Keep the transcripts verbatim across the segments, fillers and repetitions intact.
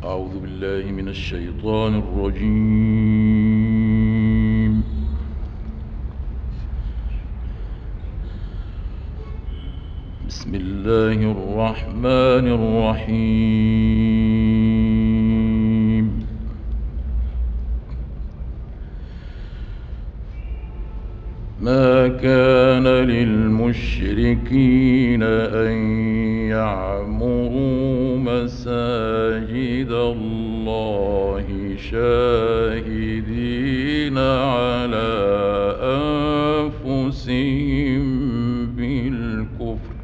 أعوذ بالله من الشيطان الرجيم. بسم الله الرحمن الرحيم. ما كان للمشركين أن يعمروا مساجد الله شاهدين على أنفسهم بالكفر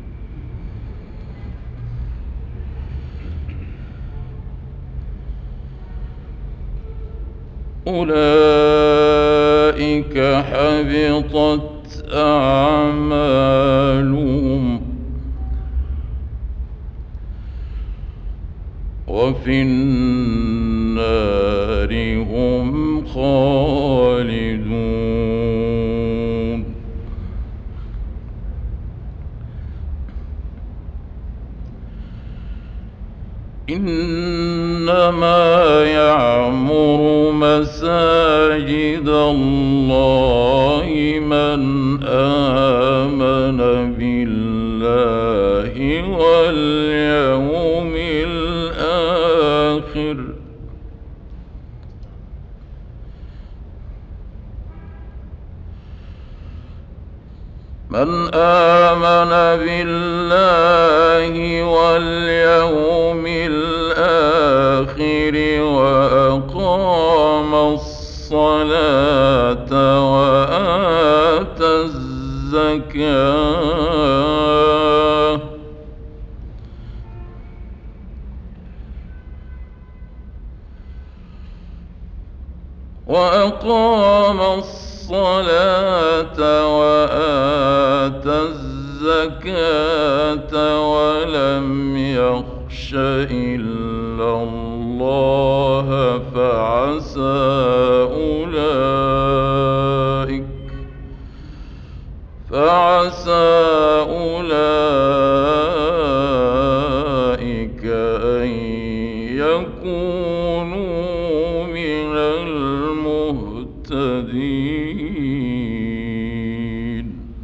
أولئك حبطت أعمالهم وفي النار هم خالدون. إنما يعمر مساجد الله من آمن بالله واليوم الآخر من آمن بالله واليوم الآخر وأقام الصلاة وآتى الزكاة وأقام الصلاة وآتى الزكاة ولم يخش إلا الله فعسى أولئك فعسى أولئك أن يكونوا من المهتدين.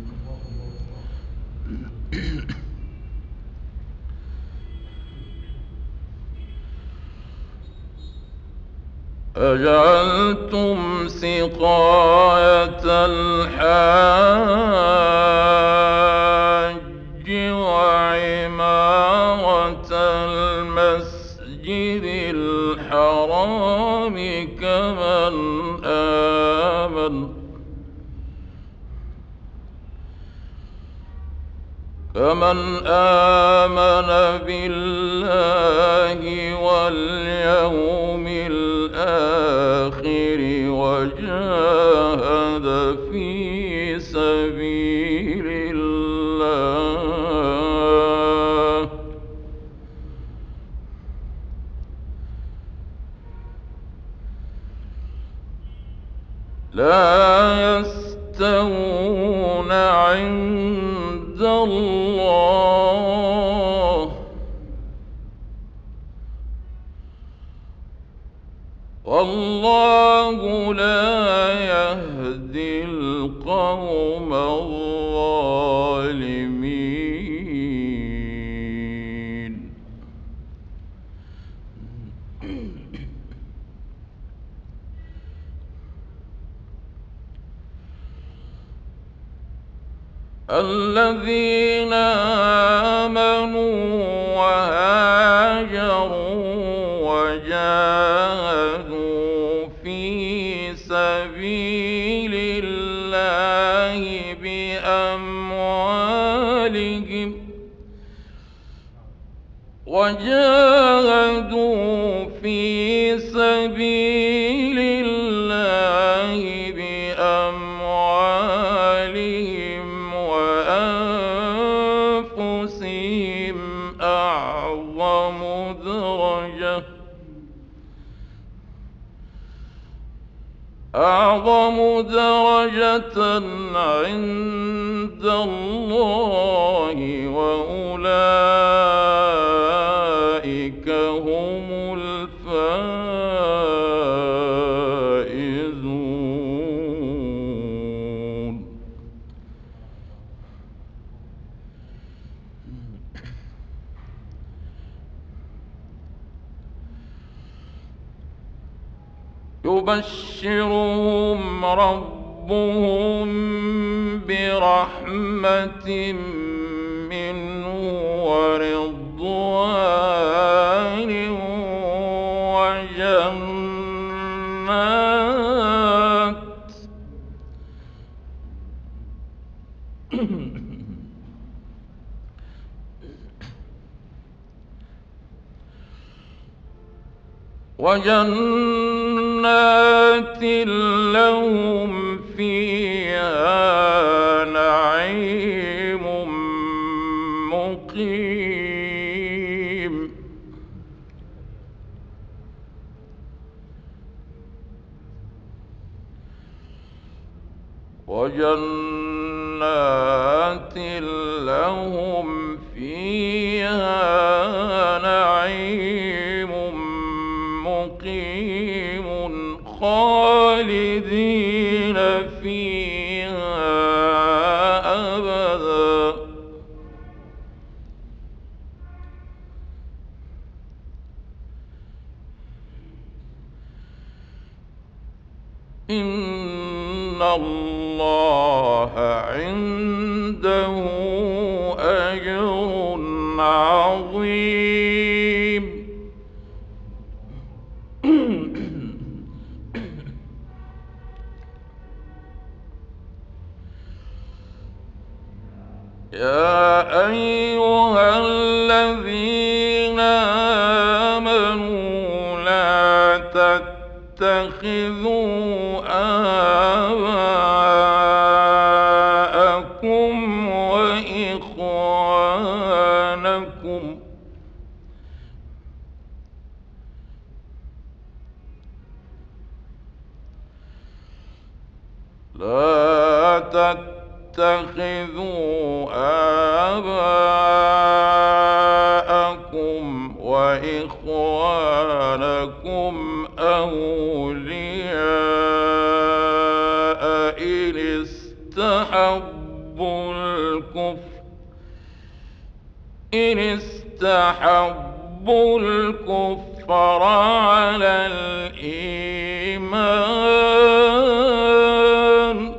أجعلتم سقاية الحاج وعمارة المسجد الحرام كمن آمن كمن آمن بالله واليوم الآخر وجاهد في سبيل الله لا يستوون عند الله والله لا يهدي القوم الظالمين. الذين آمنوا وهاجروا وجاهدوا في سبيل الله بأموالهم وجاهدوا في سبيل الله بأموالهم وأنفسهم أعظم درجة أعظم درجة عند الله وأولئك هم الفائزون. يبشرهم ربهم برحمة منه ورضوان وجنات وجنات لهم فيها نعيم مقيم وجنات لهم فيها نعيم مقيم خالدين فيها أبدا إن الله عنده أجر عظيم يا أيها الذين آمنوا لا تتخذوا آباءكم وإخوانكم لا تتخذوا آباءكم وإخوانكم أولياء إن استحبوا الكفر إن استحبوا الكفر على الإيمان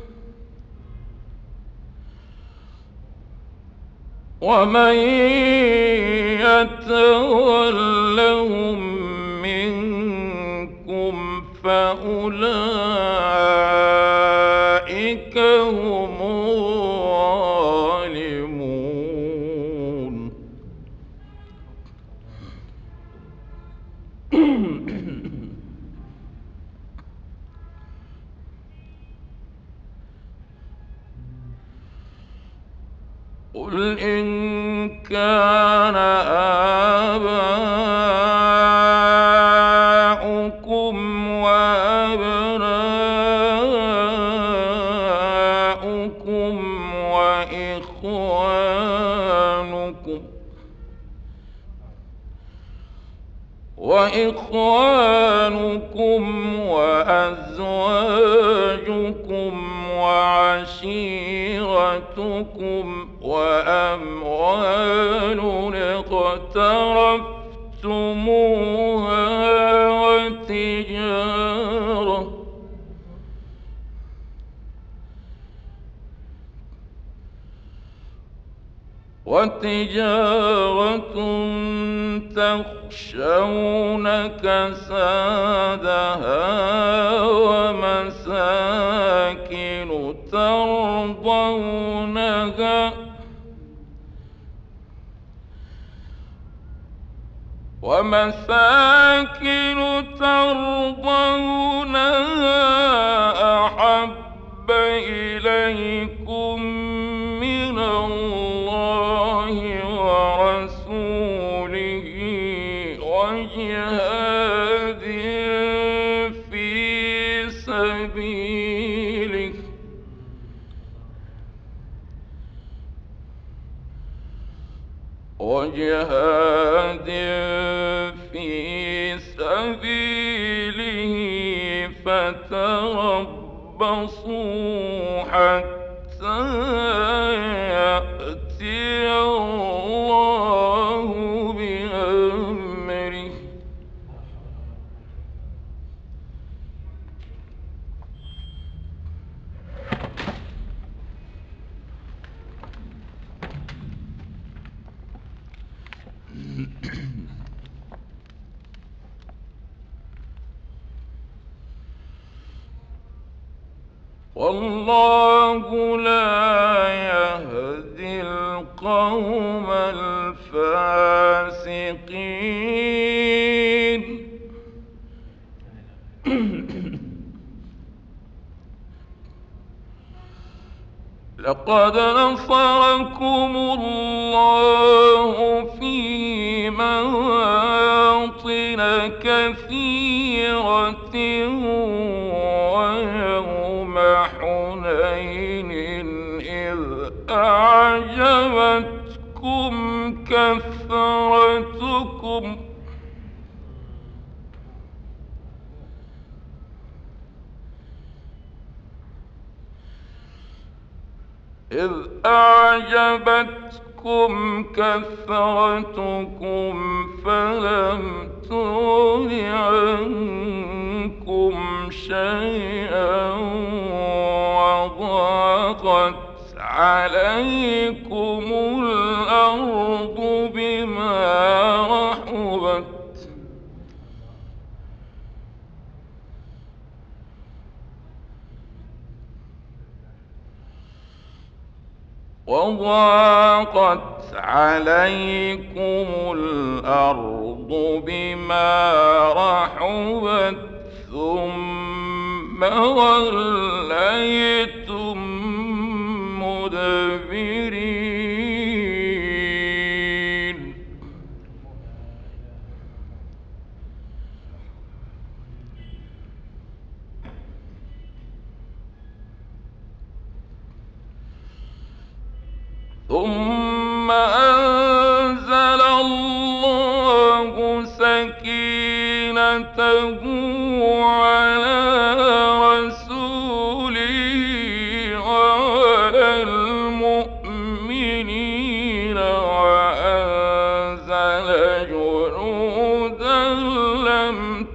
ومن يتولهم منكم فأولئك هم الظالمون قل إن كان آباؤكم وأبناؤكم وإخوانكم وإخوانكم وأزواجكم وعشيرتكم وأموال اقترفتموها وتجارة وتجارة تخشون كسادها ومساكن ترضونها ومساكن ترضونها أحب إليكم من الله ورسوله وجهاد في سبيله وجهاد في سبيله فتربصوا حتى يأتي الله بأمره والله لا يهدي القوم الفاسقين. لقد نصركم الله في مواطن كثيرة ويوم حنين إذ أعجبتكم كثرتكم إذ أعجبتكم كثرتكم فلم تغن عنكم شيئا وضاقت عليكم الأرض بما رحبت وضاقت عليكم الأرض بما رحبت ثم وليتم مدبرين. ثم أنزل الله سكينته على رسوله وعلى المؤمنين وأنزل جنودا لم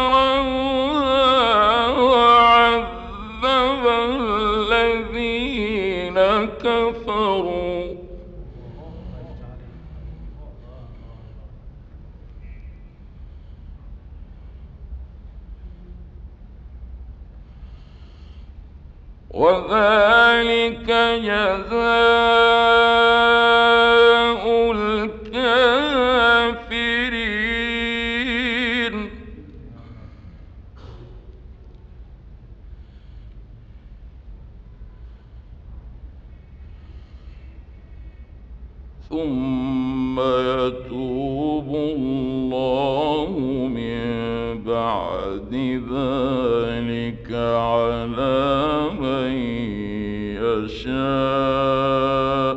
تروها وعذب الذين كفروا وذلك جزاء الكافرين. ثم يتوب الله من بعد ذلك على من يشاء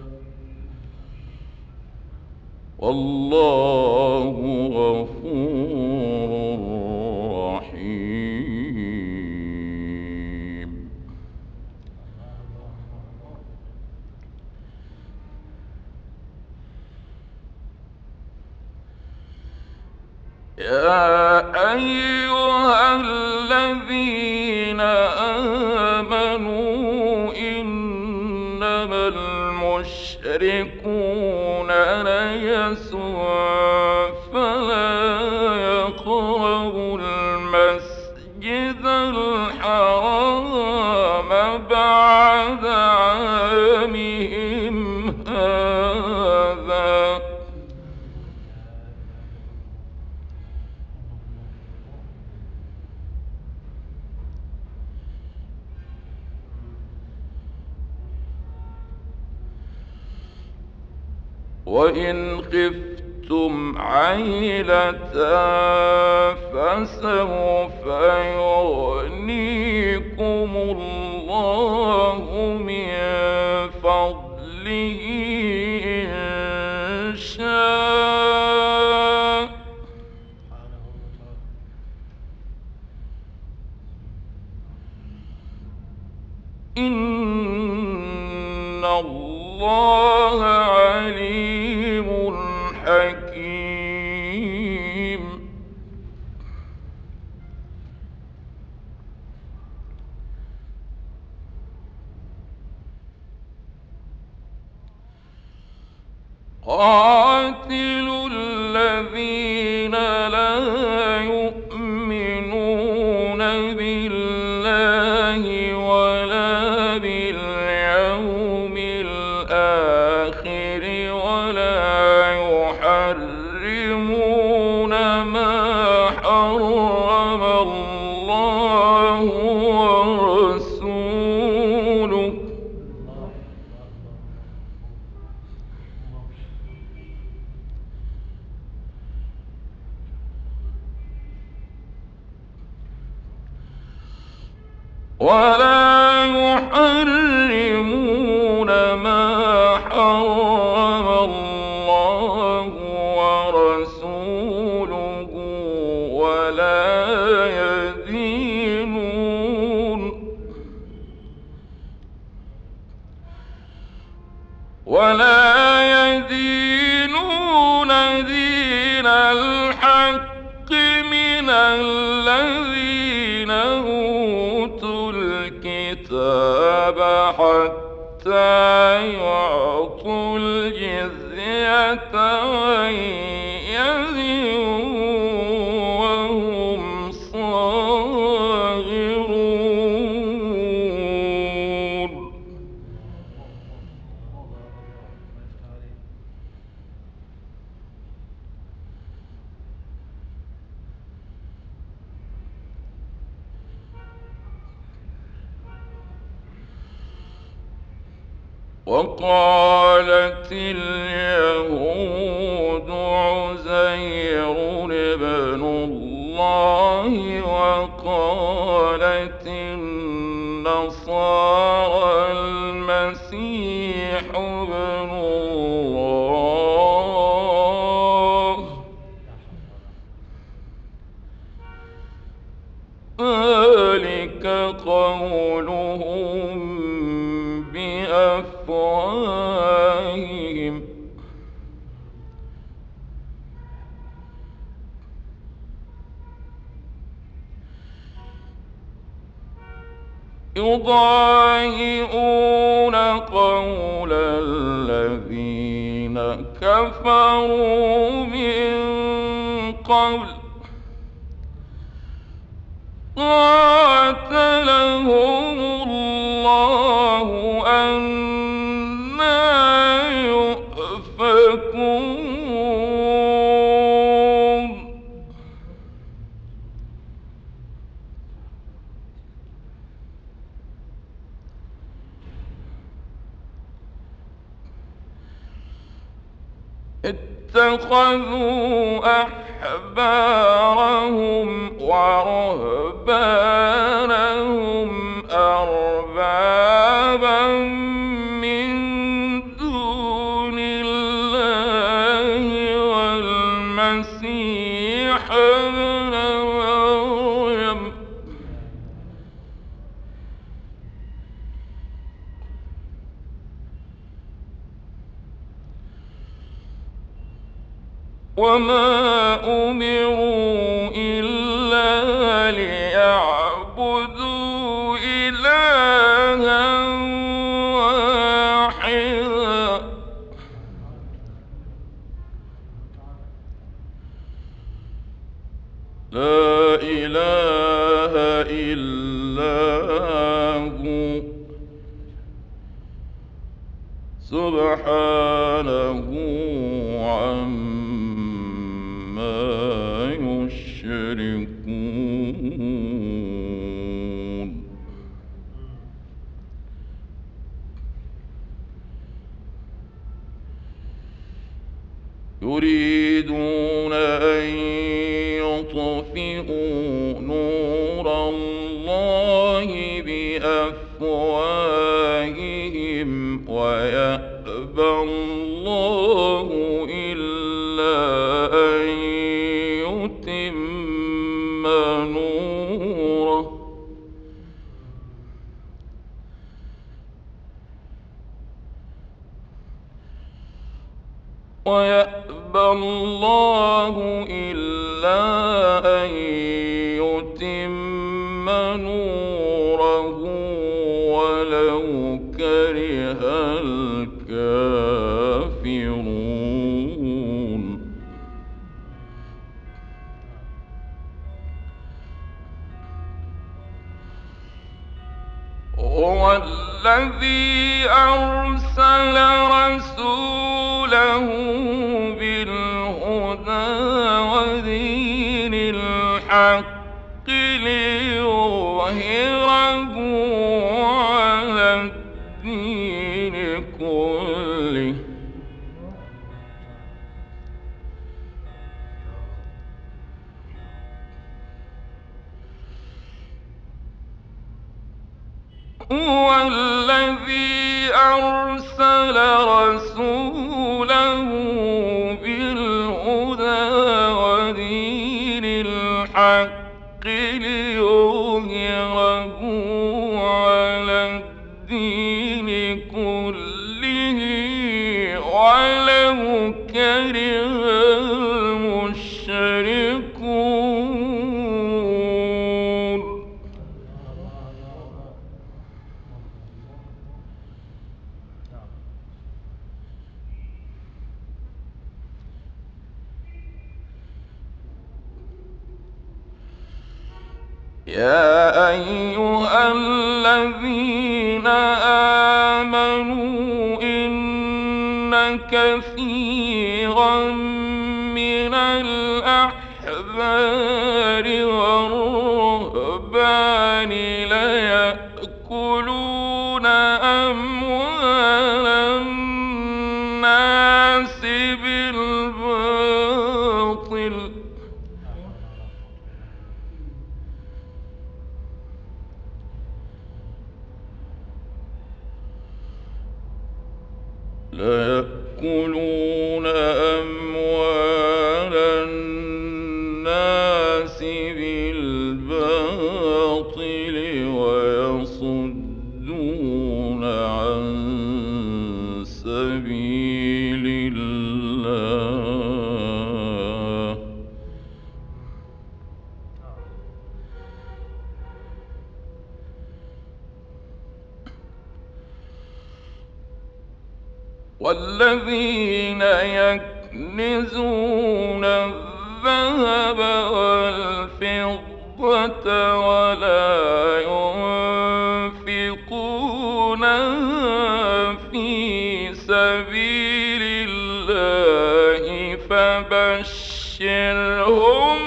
والله غفور رحيم. يا أيها الذين آمنوا إنما المشركون نجس فلا يقربوا المسجد الحرام بعد عامهم هذا وإن خفتم عيلة فسوف يغنيكم الله من فضله إن شاء إن الله عليم حكيم. قاتلوا الذين لا يؤمنون بالله ولا باليوم الآخر ولا يحرمون ما حرم الله ورسوله ولا يحرمون ما حرم الله ورسوله ولا يدينون ولا يدينون دين الحق من الذين أوتوا الكتاب حتى يعطوا الجزية عن يد وهم صاغرون. وقالت اليهود عزير ابن الله وقالت النصارى المسيح ابن الله ذلك قولهم بأفواههم يضاهئون قول الذين كفروا من قبل قاتلهم الله أنى يؤفكون. اتخذوا أحبارهم ورهبانهم أربابا من دون الله والمسيح ابن مريم وما أمروا إلا ليعبدوا إلها واحدا لا إله إلا هو سبحانه عما يشركون. يريدون أن يطفئوا نور الله بأفواههم ويأبى الله إلا أن يتم نوره ويأبى الله إلا أن يتم نوره ولو كره الكافرون. الذي أرسل رسوله بالهدى ودين الحق ليظهره على الدين كله هو الذي أرسل رسوله بالهدى ودين الحق ليظهره على الدين كله ولو كره المشركون. يا أيها الذين آمنوا إن كثيرا من الأحبار والرهبان ليأكلون أموال الناس بالباطل ليأكلون أموال الناس بالباطل ويصدون عن سبيل الله والذين يكنزون الذهب والفضة ولا ينفقونها في سبيل الله فبشرهم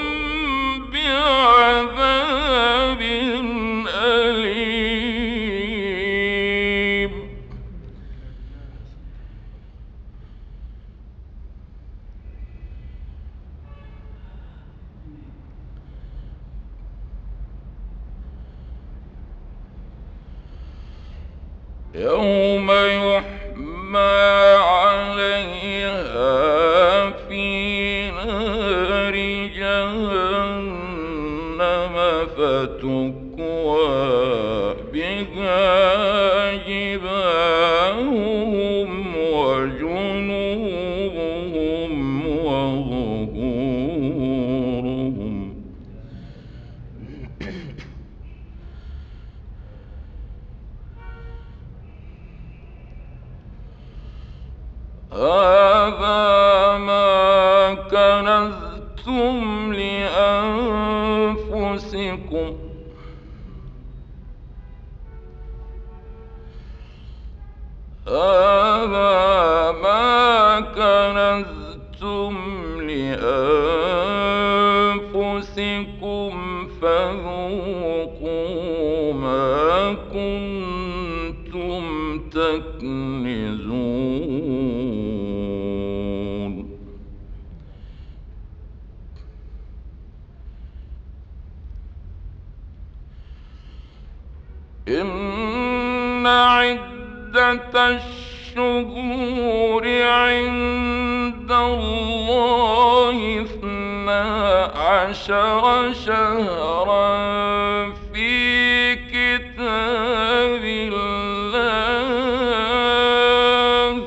بعذاب أليم. يوم يحمى عليها في نار جهنم فتكوى بها جباههم وجنوبهم وظهورهم هذا ما كنزتم لأنفسكم هذا ما كنزتم لأنفسكم فذوقوا ما كنتم تكنزون. إن عدة الشهور عند الله اثنا عشر شهرا في كتاب الله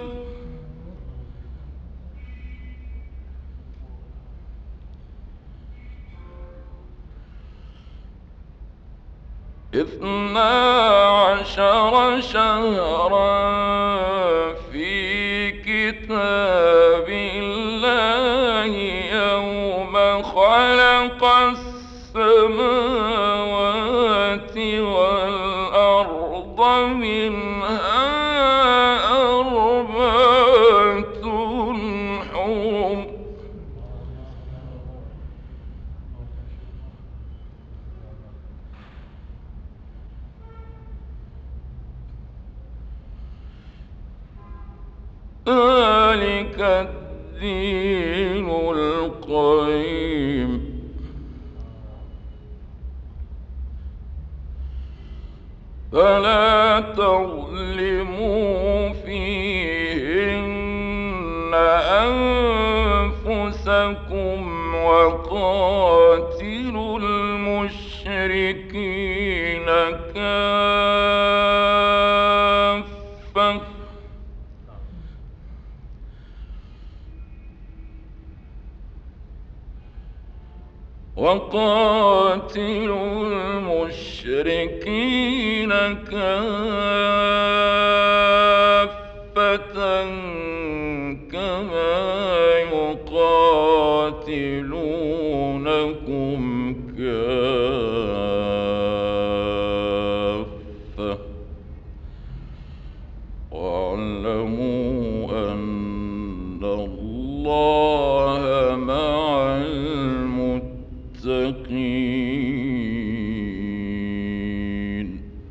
اثنا عشر شهرا في كتاب الله يوم خلق السماوات والأرض منها ذلك الدين القيم. فلا تظلموا فيهن أنفسكم وقاتلوا المشركين كافة وقاتلوا المشركين كافة كما يقاتلونكم كافة واعلموا أن الله مع المتقين.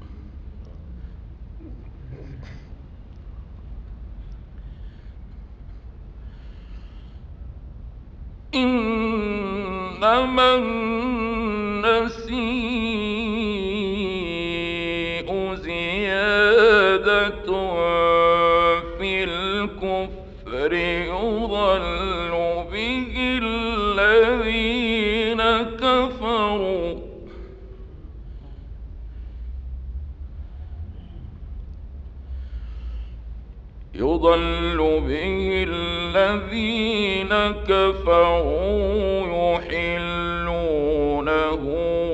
إنما النسيء زيادة في الكفر يضل به الذين كفروا يضل به الذين كفروا يحلونه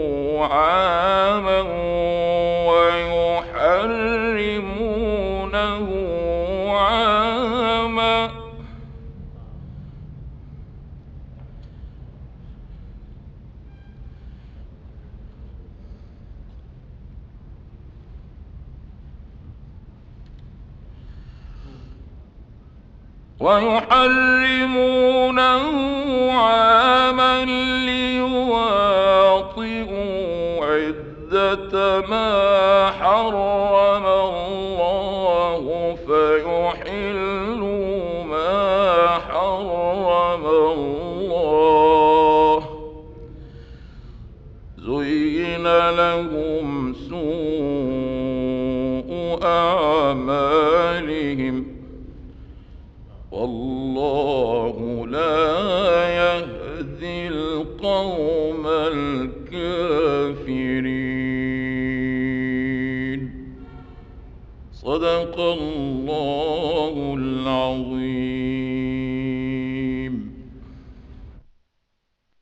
عاما ويحرمونه عاما ويحرمونه عاما ليواطئوا عدة ما حرم الله فيحلوا ما حرم الله. زين لهم سوء أعمالهم والله لا يهدي القوم الكافرين. صدق الله العظيم.